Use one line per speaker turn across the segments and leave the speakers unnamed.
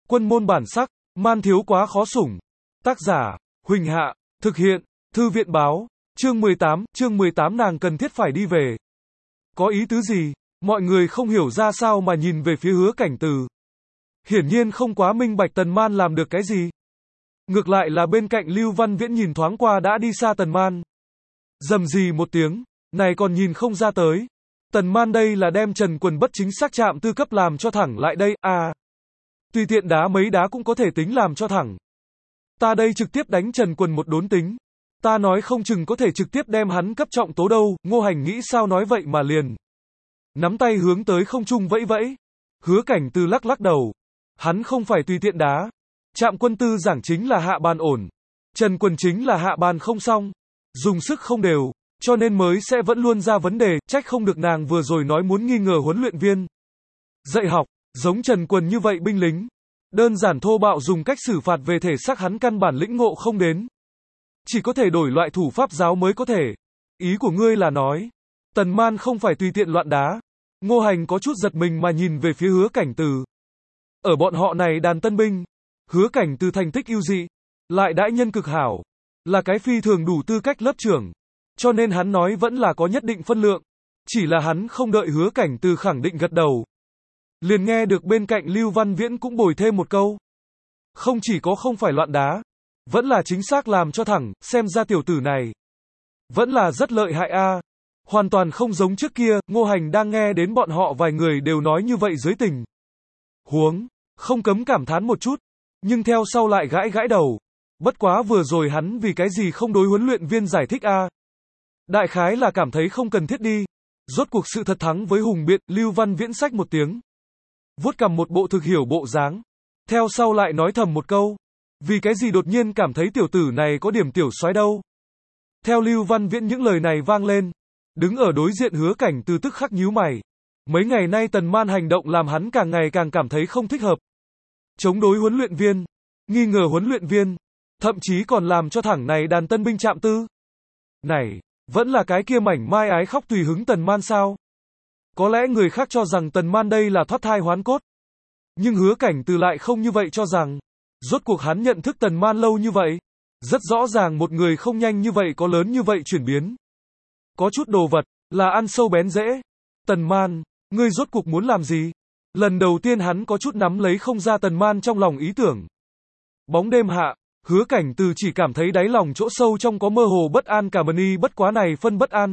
Quân môn bản sắc, man thiếu quá khó sủng. Tác giả, Huỳnh Hạ, thực hiện, Thư viện báo, chương 18 nàng cần thiết phải đi về. Có ý tứ gì? Mọi người không hiểu ra sao mà nhìn về phía Hứa Cảnh Từ. Hiển nhiên không quá minh bạch Tần Man làm được cái gì. Ngược lại là bên cạnh Lưu Văn Viễn nhìn thoáng qua đã đi xa Tần Man. Rầm rì một tiếng, này còn nhìn không ra tới. Tần Man đây là đem Trần Quần bất chính xác chạm tư cấp làm cho thẳng lại đây, à. Tùy tiện đá mấy đá cũng có thể tính làm cho thẳng. Ta đây trực tiếp đánh Trần Quần một đốn tính. Ta nói không chừng có thể trực tiếp đem hắn cấp trọng tố đâu, Ngô Hành nghĩ sao nói vậy mà liền. Nắm tay hướng tới không trung vẫy vẫy. Hứa Cảnh Từ lắc lắc đầu. Hắn không phải tùy tiện đá. Trạm Quân Tư giảng chính là hạ bàn ổn. Trần Quần chính là hạ bàn không xong. Dùng sức không đều, cho nên mới sẽ vẫn luôn ra vấn đề, trách không được nàng vừa rồi nói muốn nghi ngờ huấn luyện viên. Dạy học, giống Trần Quần như vậy binh lính. Đơn giản thô bạo dùng cách xử phạt về thể xác hắn căn bản lĩnh ngộ không đến. Chỉ có thể đổi loại thủ pháp giáo mới có thể. Ý của ngươi là nói, Tần Man không phải tùy tiện loạn đá. Ngô Hành có chút giật mình mà nhìn về phía Hứa Cảnh Từ. Ở bọn họ này đàn tân binh, Hứa Cảnh Từ thành tích ưu dị, lại đãi nhân cực hảo, là cái phi thường đủ tư cách lớp trưởng, cho nên hắn nói vẫn là có nhất định phân lượng, chỉ là hắn không đợi Hứa Cảnh Từ khẳng định gật đầu. Liền nghe được bên cạnh Lưu Văn Viễn cũng bồi thêm một câu. Không chỉ có không phải loạn đá, vẫn là chính xác làm cho thẳng, xem ra tiểu tử này vẫn là rất lợi hại a. Hoàn toàn không giống trước kia, Ngô Hành đang nghe đến bọn họ vài người đều nói như vậy dưới tình huống, không cấm cảm thán một chút, nhưng theo sau lại gãi gãi đầu. Bất quá vừa rồi hắn vì cái gì không đối huấn luyện viên giải thích a? Đại khái là cảm thấy không cần thiết đi. Rốt cuộc sự thật thắng với hùng biện, Lưu Văn Viễn xách một tiếng. Vuốt cằm một bộ thực hiểu bộ dáng. Theo sau lại nói thầm một câu. Vì cái gì đột nhiên cảm thấy tiểu tử này có điểm tiểu soái đâu. Theo Lưu Văn Viễn những lời này vang lên. Đứng ở đối diện Hứa Cảnh Từ tức khắc nhíu mày. Mấy ngày nay Tần Man hành động làm hắn càng ngày càng cảm thấy không thích hợp. Chống đối huấn luyện viên, nghi ngờ huấn luyện viên, thậm chí còn làm cho thẳng này đàn tân binh Trạm Tư. Này, vẫn là cái kia mảnh mai ái khóc tùy hứng Tần Man sao? Có lẽ người khác cho rằng Tần Man đây là thoát thai hoán cốt. Nhưng Hứa Cảnh Từ lại không như vậy cho rằng. Rốt cuộc hắn nhận thức Tần Man lâu như vậy. Rất rõ ràng một người không nhanh như vậy có lớn như vậy chuyển biến. Có chút đồ vật, là ăn sâu bén rễ. Tần Man, ngươi rốt cuộc muốn làm gì? Lần đầu tiên hắn có chút nắm lấy không ra Tần Man trong lòng ý tưởng. Bóng đêm hạ, Hứa Cảnh Từ chỉ cảm thấy đáy lòng chỗ sâu trong có mơ hồ bất an cả mani bất quá này phân bất an.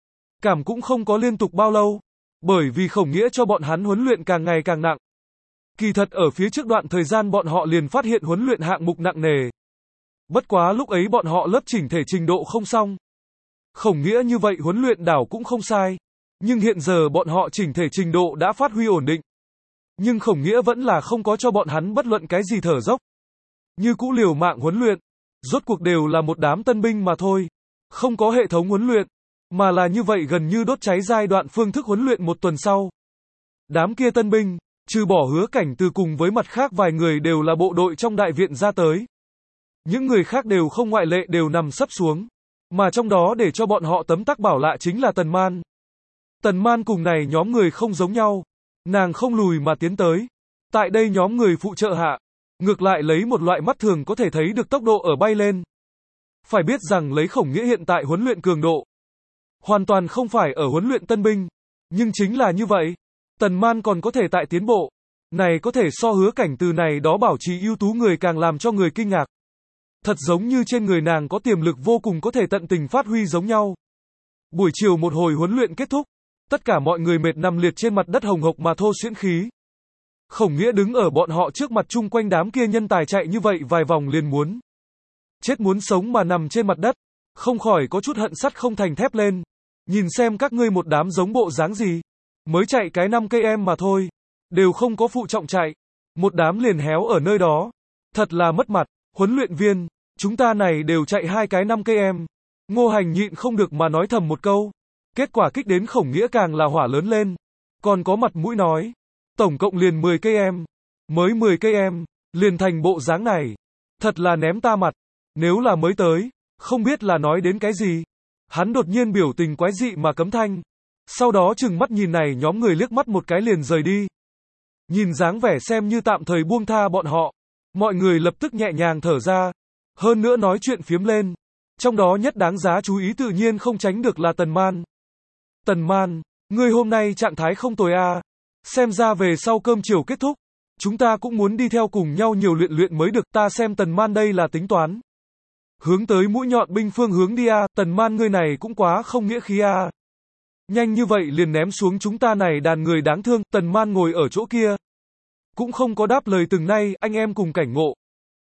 Cảm cũng không có liên tục bao lâu. Bởi vì Khổng Nghĩa cho bọn hắn huấn luyện càng ngày càng nặng. Kỳ thật ở phía trước đoạn thời gian bọn họ liền phát hiện huấn luyện hạng mục nặng nề. Bất quá lúc ấy bọn họ lớp chỉnh thể trình độ không xong. Khổng Nghĩa như vậy huấn luyện đảo cũng không sai. Nhưng hiện giờ bọn họ chỉnh thể trình độ đã phát huy ổn định. Nhưng Khổng Nghĩa vẫn là không có cho bọn hắn bất luận cái gì thở dốc. Như cũ liều mạng huấn luyện. Rốt cuộc đều là một đám tân binh mà thôi. Không có hệ thống huấn luyện. Mà là như vậy gần như đốt cháy giai đoạn phương thức huấn luyện một tuần sau. Đám kia tân binh, trừ bỏ Hứa Cảnh Từ cùng với mặt khác vài người đều là bộ đội trong đại viện ra tới. Những người khác đều không ngoại lệ đều nằm sấp xuống. Mà trong đó để cho bọn họ tấm tắc bảo lạ chính là Tần Man. Tần Man cùng này nhóm người không giống nhau. Nàng không lùi mà tiến tới. Tại đây nhóm người phụ trợ hạ. Ngược lại lấy một loại mắt thường có thể thấy được tốc độ ở bay lên. Phải biết rằng lấy Khổng Nghĩa hiện tại huấn luyện cường độ. Hoàn toàn không phải ở huấn luyện tân binh. Nhưng chính là như vậy. Tần Man còn có thể tại tiến bộ. Này có thể so Hứa Cảnh Từ này đó bảo trì ưu tú người càng làm cho người kinh ngạc. Thật giống như trên người nàng có tiềm lực vô cùng có thể tận tình phát huy giống nhau. Buổi chiều một hồi huấn luyện kết thúc. Tất cả mọi người mệt nằm liệt trên mặt đất hồng hộc mà thô xuyễn khí. Khổng Nghĩa đứng ở bọn họ trước mặt chung quanh đám kia nhân tài chạy như vậy vài vòng liền muốn chết muốn sống mà nằm trên mặt đất. Không khỏi có chút hận sắt không thành thép lên. Nhìn xem các ngươi một đám giống bộ dáng gì. Mới chạy cái 5 cây em mà thôi. Đều không có phụ trọng chạy. Một đám liền héo ở nơi đó. Thật là mất mặt. Huấn luyện viên, chúng ta này đều chạy 2 cái 5 cây em. Ngô Hành nhịn không được mà nói thầm một câu. Kết quả kích đến Khổng Nghĩa càng là hỏa lớn lên. Còn có mặt mũi nói. Tổng cộng liền 10 cây em. Mới 10 cây em. Liền thành bộ dáng này. Thật là ném ta mặt. Nếu là mới tới. Không biết là nói đến cái gì. Hắn đột nhiên biểu tình quái dị mà cấm thanh. Sau đó chừng mắt nhìn này nhóm người liếc mắt một cái liền rời đi. Nhìn dáng vẻ xem như tạm thời buông tha bọn họ. Mọi người lập tức nhẹ nhàng thở ra. Hơn nữa nói chuyện phiếm lên. Trong đó nhất đáng giá chú ý tự nhiên không tránh được là Tần Man. Tần Man, ngươi hôm nay trạng thái không tồi a. Xem ra về sau cơm chiều kết thúc, chúng ta cũng muốn đi theo cùng nhau nhiều luyện luyện mới được, ta xem Tần Man đây là tính toán. Hướng tới mũi nhọn binh phương hướng đi a, Tần Man ngươi này cũng quá không nghĩa khí a. Nhanh như vậy liền ném xuống chúng ta này đàn người đáng thương, Tần Man ngồi ở chỗ kia. Cũng không có đáp lời từng nay, anh em cùng cảnh ngộ.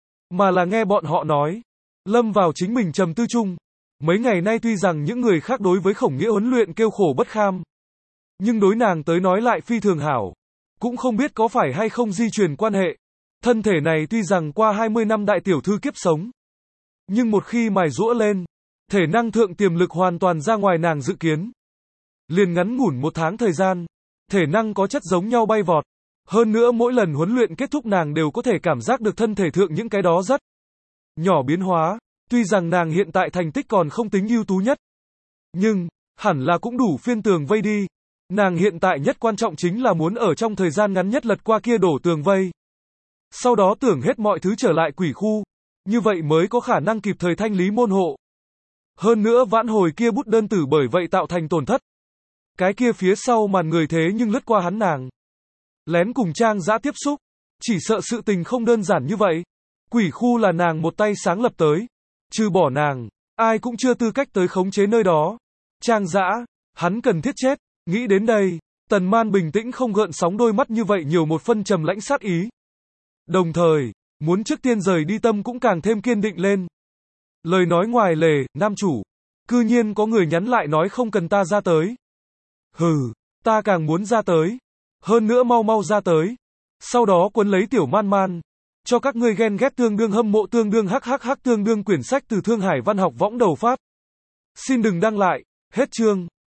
Mà là nghe bọn họ nói. Lâm vào chính mình trầm tư chung. Mấy ngày nay tuy rằng những người khác đối với Khổng Nghĩa huấn luyện kêu khổ bất kham. Nhưng đối nàng tới nói lại phi thường hảo. Cũng không biết có phải hay không di truyền quan hệ. Thân thể này tuy rằng qua 20 năm đại tiểu thư kiếp sống. Nhưng một khi mài giũa lên, thể năng thượng tiềm lực hoàn toàn ra ngoài nàng dự kiến. Liền ngắn ngủn 1 tháng thời gian, thể năng có chất giống nhau bay vọt. Hơn nữa mỗi lần huấn luyện kết thúc nàng đều có thể cảm giác được thân thể thượng những cái đó rất nhỏ biến hóa. Tuy rằng nàng hiện tại thành tích còn không tính ưu tú nhất. Nhưng, hẳn là cũng đủ phiên tường vây đi. Nàng hiện tại nhất quan trọng chính là muốn ở trong thời gian ngắn nhất lật qua kia đổ tường vây. Sau đó tưởng hết mọi thứ trở lại quỷ khu. Như vậy mới có khả năng kịp thời thanh lý môn hộ. Hơn nữa vãn hồi kia bút đơn tử bởi vậy tạo thành tổn thất. Cái kia phía sau màn người thế nhưng lướt qua hắn nàng. Lén cùng Trang Dã tiếp xúc. Chỉ sợ sự tình không đơn giản như vậy. Quỷ khu là nàng một tay sáng lập tới. Trừ bỏ nàng, ai cũng chưa tư cách tới khống chế nơi đó. Trang Dã, hắn cần thiết chết. Nghĩ đến đây, Tần Man bình tĩnh không gợn sóng, đôi mắt như vậy nhiều một phân trầm lãnh sát ý. Đồng thời, muốn trước tiên rời đi tâm cũng càng thêm kiên định lên. Lời nói ngoài lề, nam chủ. Cư nhiên có người nhắn lại nói không cần ta ra tới. Hừ, ta càng muốn ra tới. Hơn nữa mau mau ra tới. Sau đó quấn lấy tiểu Man Man. Cho các ngươi ghen ghét tương đương hâm mộ tương đương hắc tương đương quyển sách từ Thương Hải Văn học võng đầu phát. Xin đừng đăng lại. Hết chương.